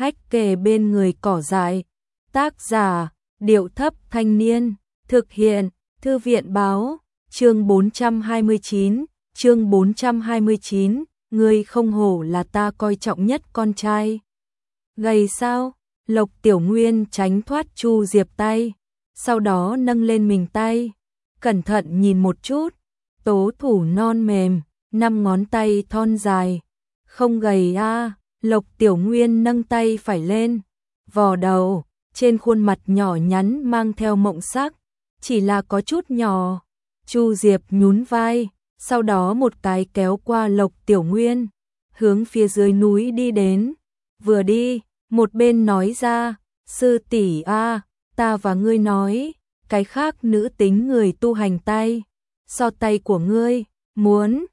hách kề bên người cỏ dại. Tác giả, Điệu Thấp Thanh Niên, thực hiện, Thư viện Báo, chương 429, ngươi không hổ là ta coi trọng nhất con trai. Gầy sao? Lộc Tiểu Nguyên tránh thoát Chu Diệp tay, sau đó nâng lên mình tay, cẩn thận nhìn một chút, tố thủ non mềm, 5 ngón tay thon dài. Không gầy a. Lộc Tiểu Nguyên nâng tay phải lên, vò đầu, trên khuôn mặt nhỏ nhắn mang theo mộng sắc, chỉ là có chút nhỏ. Chu Diệp nhún vai, sau đó một cái kéo qua Lộc Tiểu Nguyên, hướng phía dưới núi đi đến. Vừa đi, một bên nói ra, sư tỷ a, ta và ngươi nói, cái khác nữ tính người tu hành tay, so tay của ngươi, muốn,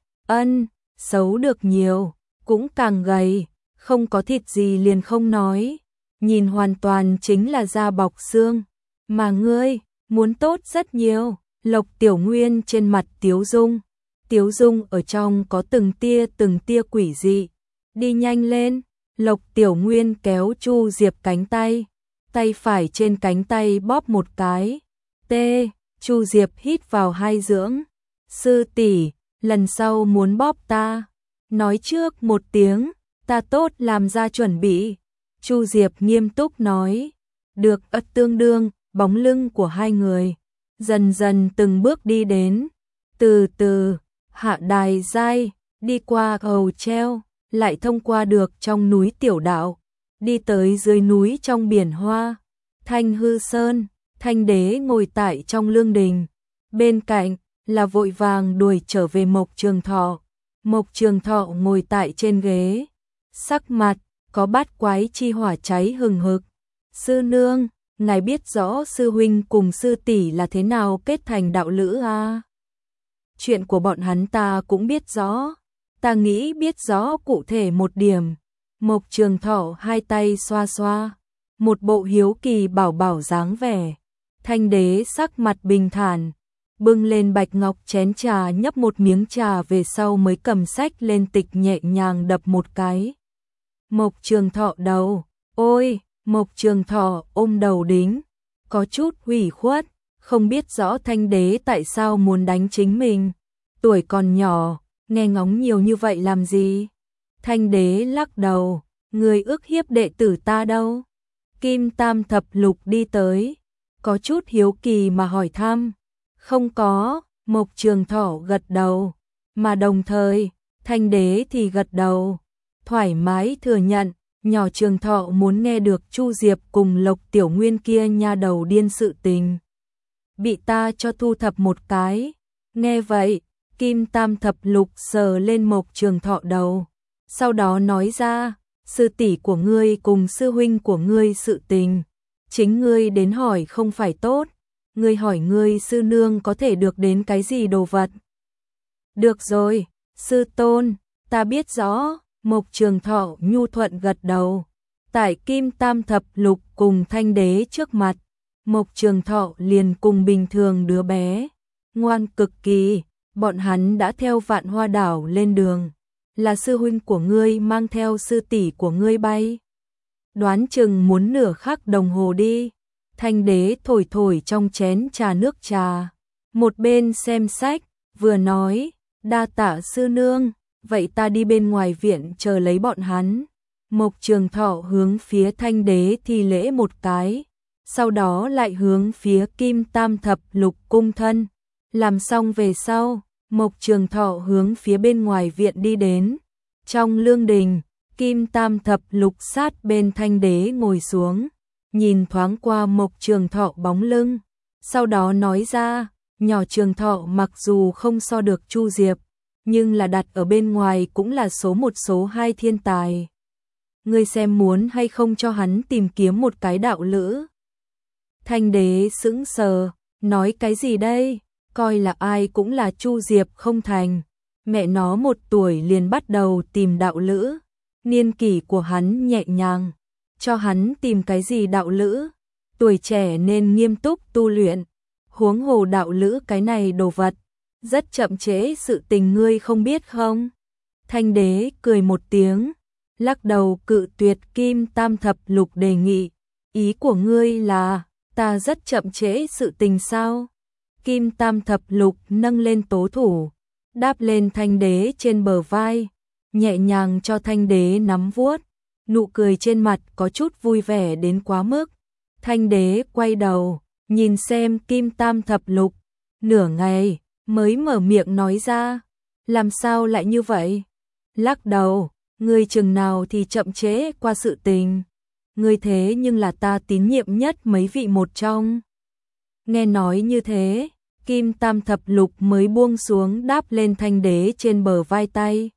xấu được nhiều, cũng càng gầy, không có thịt gì liền không nói, nhìn hoàn toàn chính là da bọc xương, mà ngươi, muốn tốt rất nhiều. Lộc Tiểu Nguyên trên mặt tiếu dung ở trong có từng tia quỷ dị. Đi nhanh lên. Lộc Tiểu Nguyên kéo Chu Diệp cánh tay, tay phải trên cánh tay bóp một cái. Chu Diệp hít vào hai dưỡng. Sư tỷ, lần sau muốn bóp ta, nói trước một tiếng, ta tốt làm ra chuẩn bị. Chu Diệp nghiêm túc nói. Được. Tương đương, bóng lưng của hai người dần dần từng bước đi đến, từ từ hạ đài giai, đi qua cầu treo, lại thông qua được trong núi tiểu đạo, đi tới dưới núi trong biển hoa. Thanh Hư Sơn, Thanh Đế ngồi tại trong lương đình, bên cạnh là vội vàng đuổi trở về Mộc Trường Thọ. Mộc Trường Thọ ngồi tại trên ghế, sắc mặt có bát quái chi hỏa cháy hừng hực. Sư nương, ngài biết rõ sư huynh cùng sư tỷ là thế nào kết thành đạo lữ a? Chuyện của bọn hắn ta cũng biết rõ, ta nghĩ biết rõ cụ thể một điểm. Mộc Trường Thọ hai tay xoa xoa, một bộ hiếu kỳ bảo dáng vẻ. Thanh Đế sắc mặt bình thản, bưng lên bạch ngọc chén trà, nhấp một miếng trà về sau mới cầm sách lên tịch nhẹ nhàng đập một cái. Mộc Trường Thọ đầu, ôi. Mộc Trường Thọ ôm đầu đính, có chút ủy khuất, không biết rõ Thanh Đế tại sao muốn đánh chính mình. Tuổi còn nhỏ, nghe ngóng nhiều như vậy làm gì? Thanh Đế lắc đầu, người ức hiếp đệ tử ta đâu? Kim Tam Thập Lục đi tới, có chút hiếu kỳ mà hỏi thăm. Không có. Mộc Trường Thọ gật đầu, mà đồng thời, Thanh Đế thì gật đầu, thoải mái thừa nhận. Nhỏ Trường Thọ muốn nghe được Chu Diệp cùng Lộc Tiểu Nguyên kia nha đầu điên sự tình, bị ta cho thu thập một cái. Nghe vậy, Kim Tam Thập Lục sờ lên Mộc Trường Thọ đầu, sau đó nói ra, sư tỷ của ngươi cùng sư huynh của ngươi sự tình, chính ngươi đến hỏi không phải tốt, ngươi hỏi ngươi sư nương có thể được đến cái gì đồ vật. Được rồi, sư tôn, ta biết rõ. Mộc Trường Thọ nhu thuận gật đầu. Tại Kim Tam Thập Lục cùng Thanh Đế trước mặt, Mộc Trường Thọ liền cùng bình thường đứa bé, ngoan cực kỳ. Bọn hắn đã theo Vạn Hoa Đảo lên đường, là sư huynh của ngươi mang theo sư tỷ của ngươi bay. Đoán chừng muốn nửa khắc đồng hồ đi. Thanh Đế thổi trong chén trà nước trà, một bên xem sách, vừa nói, đa tạ sư nương. Vậy ta đi bên ngoài viện chờ lấy bọn hắn. Mộc Trường Thọ hướng phía Thanh Đế thi lễ một cái, sau đó lại hướng phía Kim Tam Thập Lục cung thân. Làm xong về sau, Mộc Trường Thọ hướng phía bên ngoài viện đi đến. Trong lương đình, Kim Tam Thập Lục sát bên Thanh Đế ngồi xuống, nhìn thoáng qua Mộc Trường Thọ bóng lưng, sau đó nói ra, nhỏ Trường Thọ mặc dù không so được Chu Diệp, nhưng là đặt ở bên ngoài cũng là số 1 số 2 thiên tài. Ngươi xem muốn hay không cho hắn tìm kiếm một cái đạo lữ. Thanh Đế sững sờ, nói cái gì đây? Coi là ai cũng là Chu Diệp không thành. Mẹ nó 1 tuổi liền bắt đầu tìm đạo lữ. Niên kỷ của hắn nhẹ nhàng, cho hắn tìm cái gì đạo lữ? Tuổi trẻ nên nghiêm túc tu luyện. Huống hồ đạo lữ cái này đồ vật, rất chậm trễ sự tình, ngươi không biết không? Thanh Đế cười một tiếng, lắc đầu cự tuyệt Kim Tam Thập Lục đề nghị. Ý của ngươi là, ta rất chậm trễ sự tình sao? Kim Tam Thập Lục nâng lên tố thủ, đáp lên Thanh Đế trên bờ vai, nhẹ nhàng cho Thanh Đế nắm vuốt, nụ cười trên mặt có chút vui vẻ đến quá mức. Thanh Đế quay đầu, nhìn xem Kim Tam Thập Lục, nửa ngày mới mở miệng nói ra, làm sao lại như vậy? Lắc đầu, ngươi chừng nào thì chậm trễ qua sự tình, ngươi thế nhưng là ta tín nhiệm nhất mấy vị một trong. Nghe nói như thế, Kim Tam Thập Lục mới buông xuống đáp lên Thanh Đế trên bờ vai tay.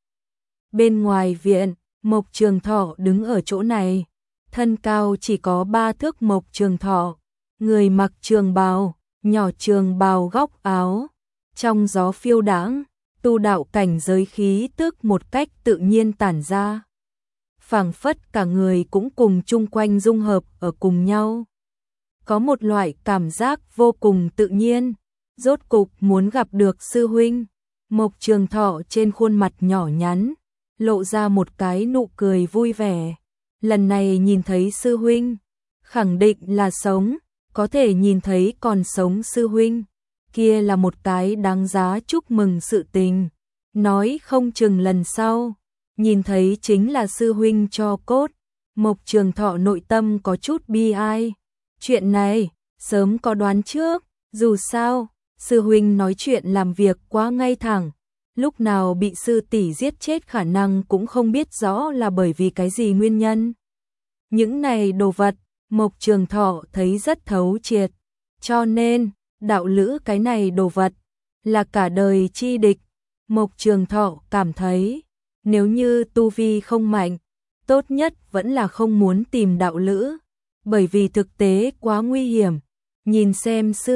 Bên ngoài viện, Mộc Trường Thọ đứng ở chỗ này, thân cao chỉ có 3 thước. Mộc Trường Thọ, người mặc trường bào, nhỏ trường bào góc áo, trong gió phiêu đãng, tu đạo cảnh giới khí tức một cách tự nhiên tản ra. Phảng phất cả người cũng cùng chung quanh dung hợp ở cùng nhau. Có một loại cảm giác vô cùng tự nhiên, rốt cục muốn gặp được sư huynh. Mộc Trường Thọ trên khuôn mặt nhỏ nhắn, lộ ra một cái nụ cười vui vẻ. Lần này nhìn thấy sư huynh, khẳng định là sống, có thể nhìn thấy còn sống sư huynh, kia là một cái đáng giá chúc mừng sự tình. Nói không chừng lần sau, nhìn thấy chính là sư huynh cho cốt. Mộc Trường Thọ nội tâm có chút bi ai. Chuyện này, sớm có đoán trước, dù sao, sư huynh nói chuyện làm việc quá ngay thẳng. Lúc nào bị sư tỷ giết chết khả năng cũng không biết rõ là bởi vì cái gì nguyên nhân. Những này đồ vật, Mộc Trường Thọ thấy rất thấu triệt. Cho nên, đạo lữ cái này đồ vật, là cả đời chi địch. Mộc Trường Thọ cảm thấy, nếu như tu vi không mạnh, tốt nhất vẫn là không muốn tìm đạo lữ, bởi vì thực tế quá nguy hiểm. Nhìn xem sư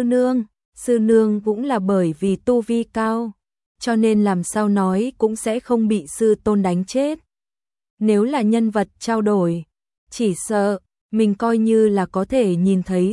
nương cũng là bởi vì tu vi cao, cho nên làm sao nói cũng sẽ không bị sư tôn đánh chết. Nếu là nhân vật trao đổi, chỉ sợ mình coi như là có thể nhìn thấy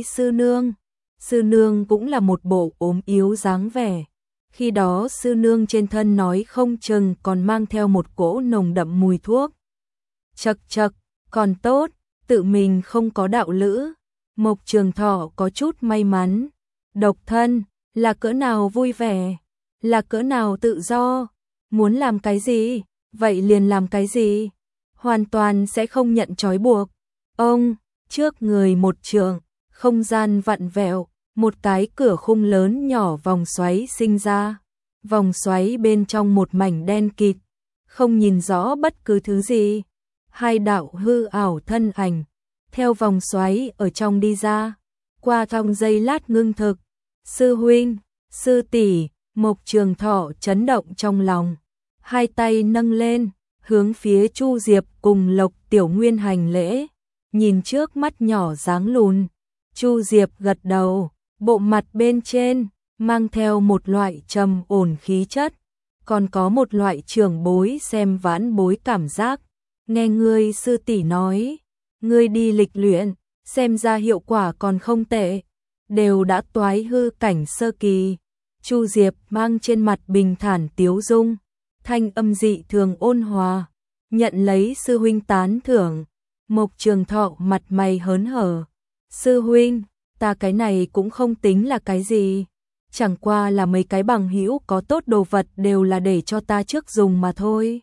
sư nương cũng là một bộ ốm yếu dáng vẻ. Khi đó sư nương trên thân nói không chừng còn mang theo một cỗ nồng đậm mùi thuốc. Chậc chậc, còn tốt, tự mình không có đạo lữ. Mộc Trường Thọ có chút may mắn. Độc thân, là cỡ nào vui vẻ, là cỡ nào tự do. Muốn làm cái gì, vậy liền làm cái gì. Hoàn toàn sẽ không nhận trói buộc. Ông, trước người một trượng, không gian vặn vẹo, một cái cửa khung lớn nhỏ vòng xoáy sinh ra. Vòng xoáy bên trong một mảnh đen kịt, không nhìn rõ bất cứ thứ gì. Hai đạo hư ảo thân ảnh, theo vòng xoáy ở trong đi ra. Qua trong giây lát ngưng thực, sư huynh, sư tỷ, Mộc Trường Thọ chấn động trong lòng. Hai tay nâng lên, hướng phía Chu Diệp cùng Lộc Tiểu Nguyên hành lễ. Nhìn trước mắt nhỏ dáng lùn, Chu Diệp gật đầu, bộ mặt bên trên mang theo một loại trầm ổn khí chất, còn có một loại trưởng bối xem vãn bối cảm giác. Nghe ngươi sư tỷ nói, ngươi đi lịch luyện, xem ra hiệu quả còn không tệ, đều đã toái hư cảnh sơ kỳ. Chu Diệp mang trên mặt bình thản tiếu dung, thanh âm dị thường ôn hòa, nhận lấy sư huynh tán thưởng. Mộc Trường Thọ mặt mày hớn hở, sư huynh, ta cái này cũng không tính là cái gì, chẳng qua là mấy cái bằng hữu có tốt đồ vật đều là để cho ta trước dùng mà thôi.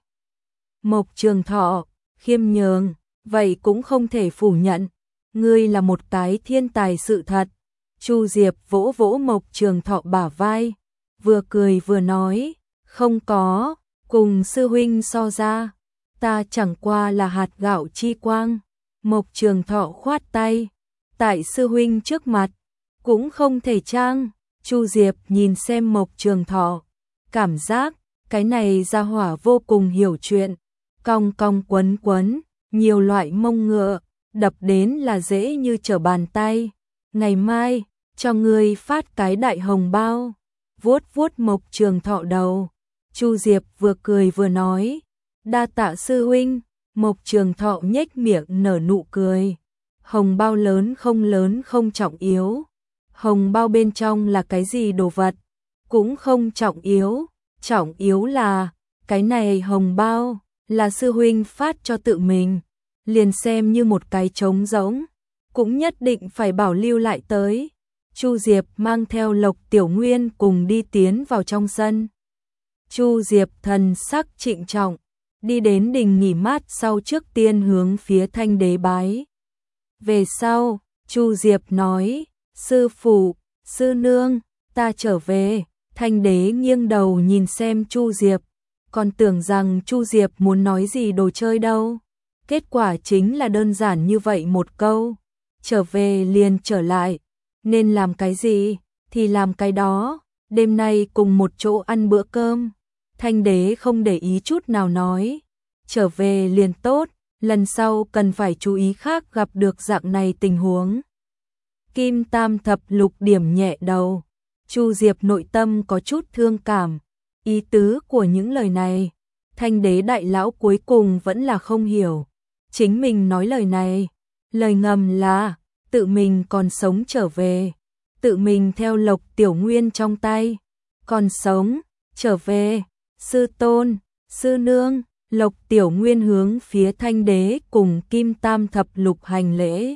Mộc Trường Thọ khiêm nhường, vậy cũng không thể phủ nhận, ngươi là một cái thiên tài sự thật. Chu Diệp vỗ vỗ Mộc Trường Thọ bả vai, vừa cười vừa nói, không có, cùng sư huynh so ra, ta chẳng qua là hạt gạo chi quang. Mộc Trường Thọ khoát tay, tại sư huynh trước mặt, cũng không thể trang. Chu Diệp nhìn xem Mộc Trường Thọ, cảm giác, cái này gia hỏa vô cùng hiểu chuyện, cong cong quấn quấn, nhiều loại mông ngựa, đập đến là dễ như trở bàn tay. Ngày mai, cho ngươi phát cái đại hồng bao. Vuốt vuốt Mộc Trường Thọ đầu, Chu Diệp vừa cười vừa nói, đa tạ sư huynh. Mộc Trường Thọ nhếch miệng nở nụ cười. Hồng bao lớn không trọng yếu. Hồng bao bên trong là cái gì đồ vật, cũng không trọng yếu. Trọng yếu là, cái này hồng bao, là sư huynh phát cho tự mình, liền xem như một cái trống rỗng, cũng nhất định phải bảo lưu lại tới. Chu Diệp mang theo Lộc Tiểu Nguyên cùng đi tiến vào trong sân. Chu Diệp thần sắc trịnh trọng, đi đến đình nghỉ mát sau trước tiên hướng phía Thanh Đế bái. Về sau, Chu Diệp nói, sư phụ, sư nương, ta trở về. Thanh Đế nghiêng đầu nhìn xem Chu Diệp, còn tưởng rằng Chu Diệp muốn nói gì đồ chơi đâu. Kết quả chính là đơn giản như vậy một câu, trở về liền trở lại, nên làm cái gì thì làm cái đó, đêm nay cùng một chỗ ăn bữa cơm. Thanh Đế không để ý chút nào nói, trở về liền tốt, lần sau cần phải chú ý khác gặp được dạng này tình huống. Kim Tam Thập Lục điểm nhẹ đầu, Chu Diệp nội tâm có chút thương cảm, ý tứ của những lời này, Thanh Đế đại lão cuối cùng vẫn là không hiểu. Chính mình nói lời này, lời ngầm là tự mình còn sống trở về, tự mình theo Lộc Tiểu Nguyên trong tay, còn sống, trở về, sư tôn, sư nương. Lộc Tiểu Nguyên hướng phía Thanh Đế cùng Kim Tam Thập Lục hành lễ.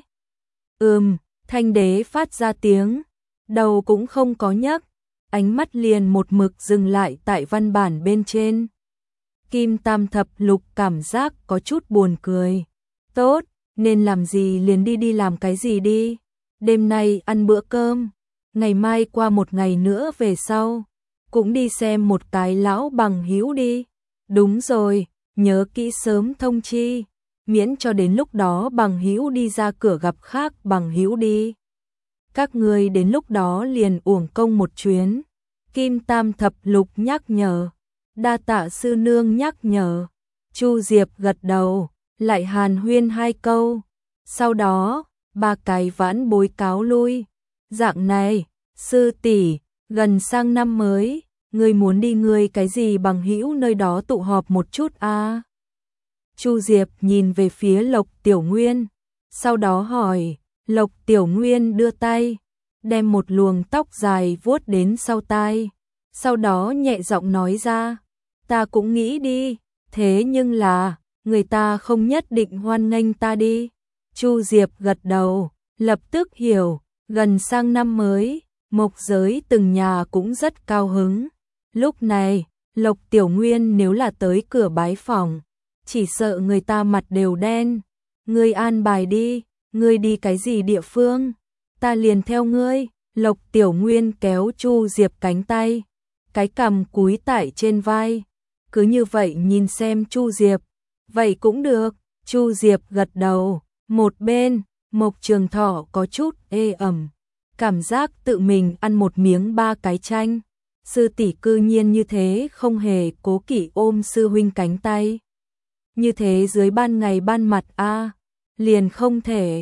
Thanh Đế phát ra tiếng, đầu cũng không có nhấc, ánh mắt liền một mực dừng lại tại văn bản bên trên. Kim Tam Thập Lục cảm giác có chút buồn cười. Tốt, nên làm gì liền đi làm cái gì đi. Đêm nay ăn bữa cơm, ngày mai qua một ngày nữa về sau, cũng đi xem một cái lão bằng hữu đi. Đúng rồi, nhớ kỹ sớm thông chi, miễn cho đến lúc đó bằng hữu đi ra cửa gặp khác bằng hữu đi. Các ngươi đến lúc đó liền uổng công một chuyến. Kim Tam Thập Lục nhắc nhở, đa tạ sư nương nhắc nhở. Chu Diệp gật đầu, lại hàn huyên hai câu. Sau đó, ba cái vãn bối cáo lui. Dạng này, sư tỷ, gần sang năm mới, ngươi muốn đi ngươi cái gì bằng hữu nơi đó tụ họp một chút a? Chu Diệp nhìn về phía Lộc Tiểu Nguyên, sau đó hỏi. Lộc Tiểu Nguyên đưa tay, đem một luồng tóc dài vuốt đến sau tai, sau đó nhẹ giọng nói ra, ta cũng nghĩ đi, thế nhưng là, người ta không nhất định hoan nghênh ta đi. Chu Diệp gật đầu, lập tức hiểu, gần sang năm mới, mộc giới từng nhà cũng rất cao hứng. Lúc này, Lộc Tiểu Nguyên nếu là tới cửa bái phỏng, chỉ sợ người ta mặt đều đen. Ngươi an bài đi, ngươi đi cái gì địa phương, ta liền theo ngươi. Lộc Tiểu Nguyên kéo Chu Diệp cánh tay, cái cằm cúi tại trên vai, cứ như vậy nhìn xem Chu Diệp. Vậy cũng được. Chu Diệp gật đầu. Một bên, Mộc Trường Thọ có chút ê ẩm, cảm giác tự mình ăn một miếng ba cái chanh. Sư tỷ cư nhiên như thế không hề cố kỵ ôm sư huynh cánh tay. Như thế dưới ban ngày ban mặt a, liền không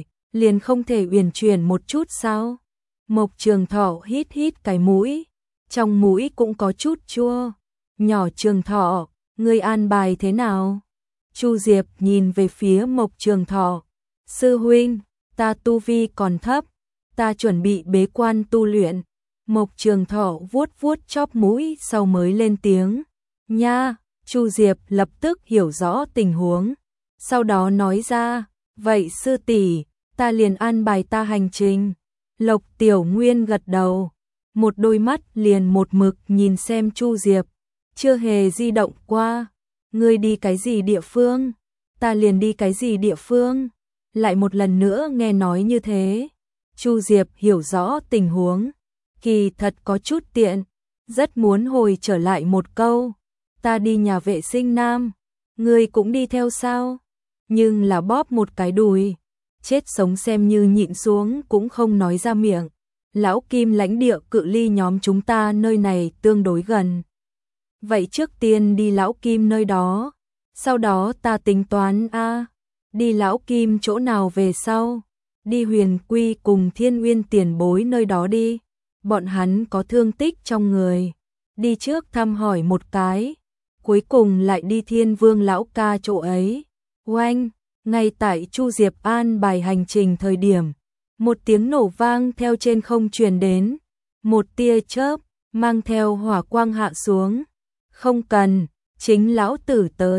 thể uyển chuyển một chút sao? Mộc Trường Thọ hít hít cái mũi, trong mũi cũng có chút chua. Nhỏ Trường Thọ, ngươi an bài thế nào? Chu Diệp nhìn về phía Mộc Trường Thọ. Sư huynh, ta tu vi còn thấp, ta chuẩn bị bế quan tu luyện. Mộc Trường Thọ vuốt vuốt chóp mũi sau mới lên tiếng. Nha, Chu Diệp lập tức hiểu rõ tình huống, sau đó nói ra, vậy sư tỷ, ta liền an bài ta hành trình. Lộc Tiểu Nguyên gật đầu, một đôi mắt liền một mực nhìn xem Chu Diệp, chưa hề di động qua. Ngươi đi cái gì địa phương, ta liền đi cái gì địa phương. Lại một lần nữa nghe nói như thế, Chu Diệp hiểu rõ tình huống, kỳ thật có chút tiện, rất muốn hồi trở lại một câu, ta đi nhà vệ sinh nam, ngươi cũng đi theo sao? Nhưng là bóp một cái đùi, chết sống xem như nhịn xuống cũng không nói ra miệng. Lão Kim lãnh địa cự ly nhóm chúng ta nơi này tương đối gần. Vậy trước tiên đi Lão Kim nơi đó, sau đó ta tính toán a, đi Lão Kim chỗ nào về sau, đi Huyền Quy cùng Thiên Uyên tiền bối nơi đó đi. Bọn hắn có thương tích trong người, đi trước thăm hỏi một cái, cuối cùng lại đi Thiên Vương lão ca chỗ ấy. Oanh, ngay tại Chu Diệp an bài hành trình thời điểm, một tiếng nổ vang theo trên không truyền đến, một tia chớp mang theo hỏa quang hạ xuống. Không cần, chính lão tử tới.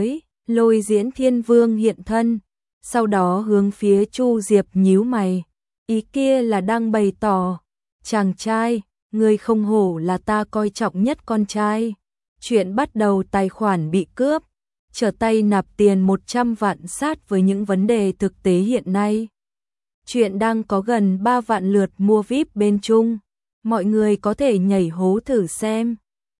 Lôi Diễn Thiên Vương hiện thân, sau đó hướng phía Chu Diệp nhíu mày, ý kia là đang bày tỏ, chàng trai, ngươi không hổ là ta coi trọng nhất con trai. Chuyện bắt đầu tài khoản bị cướp, trở tay nạp tiền 100 vạn sát với những vấn đề thực tế hiện nay. Chuyện đang có gần 3 vạn lượt mua VIP bên Trung, mọi người có thể nhảy hố thử xem.